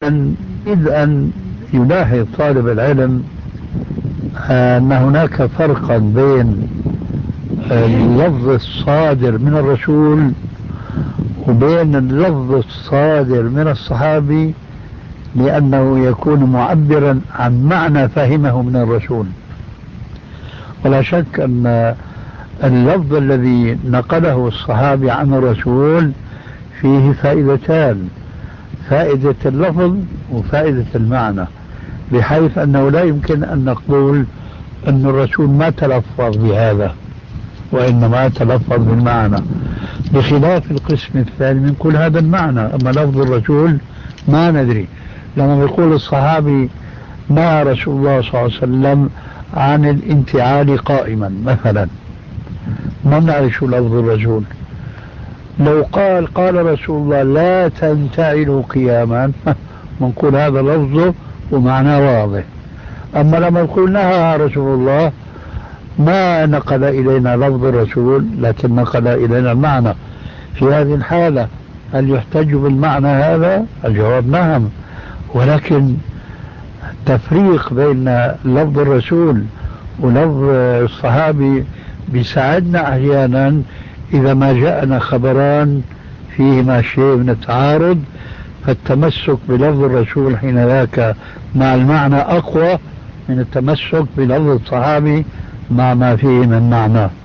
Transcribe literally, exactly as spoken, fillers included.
يريد أن يلاحظ طالب العلم أن هناك فرقا بين اللفظ الصادر من الرسول وبين اللفظ الصادر من الصحابي، لأنه يكون معبرا عن معنى فهمه من الرسول. ولا شك أن اللفظ الذي نقله الصحابي عن الرسول فيه فائدتان: فائدة اللفظ وفائدة المعنى، بحيث أنه لا يمكن أن نقول أن الرسول ما تلفظ بهذا وإنما تلفظ بالمعنى، بخلاف القسم الثاني من كل هذا المعنى. أما لفظ الرسول ما ندري. لما يقول الصحابي نهى رسول الله صلى الله عليه وسلم عن الانتعال قائما مثلا، ما نعرف شو لفظ الرسول. لو قال قال رسول الله لا تنتعلوا قياما منقول هذا لفظه ومعناه واضح. أما لما يقول نهى رسول الله ما نقل إلينا لفظ الرسول لكن نقل إلينا المعنى. في هذه الحالة هل يحتج بالمعنى هذا؟ الجواب نعم، ولكن التفريق بين لفظ الرسول ولفظ الصحابي بيساعدنا أحيانا إذا ما جاءنا خبران فيهما شيء من التعارض، فالتمسك بلفظ الرسول حين ذاك مع المعنى أقوى من التمسك بلفظ الصحابي مع ما فيه من معنى.